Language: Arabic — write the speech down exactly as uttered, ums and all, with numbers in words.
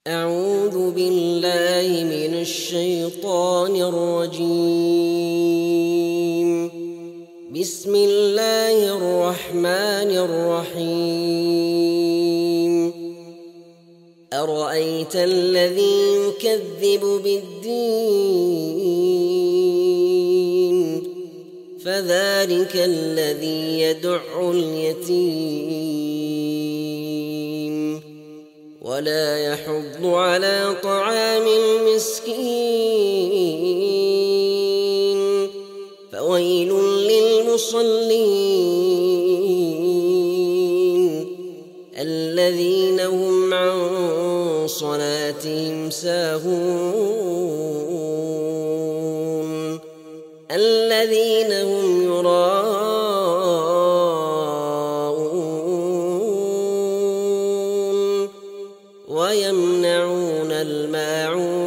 أعوذ بالله من الشيطان الرجيم. بسم الله الرحمن الرحيم. أرأيت الذي يكذب بالدين فذلك الذي يدع اليتيم ولا يحض على طعام المسكين فويل للمصلين الذين هم عن صلاتهم ساهون الذين هم يراءون ويمنعون الماعون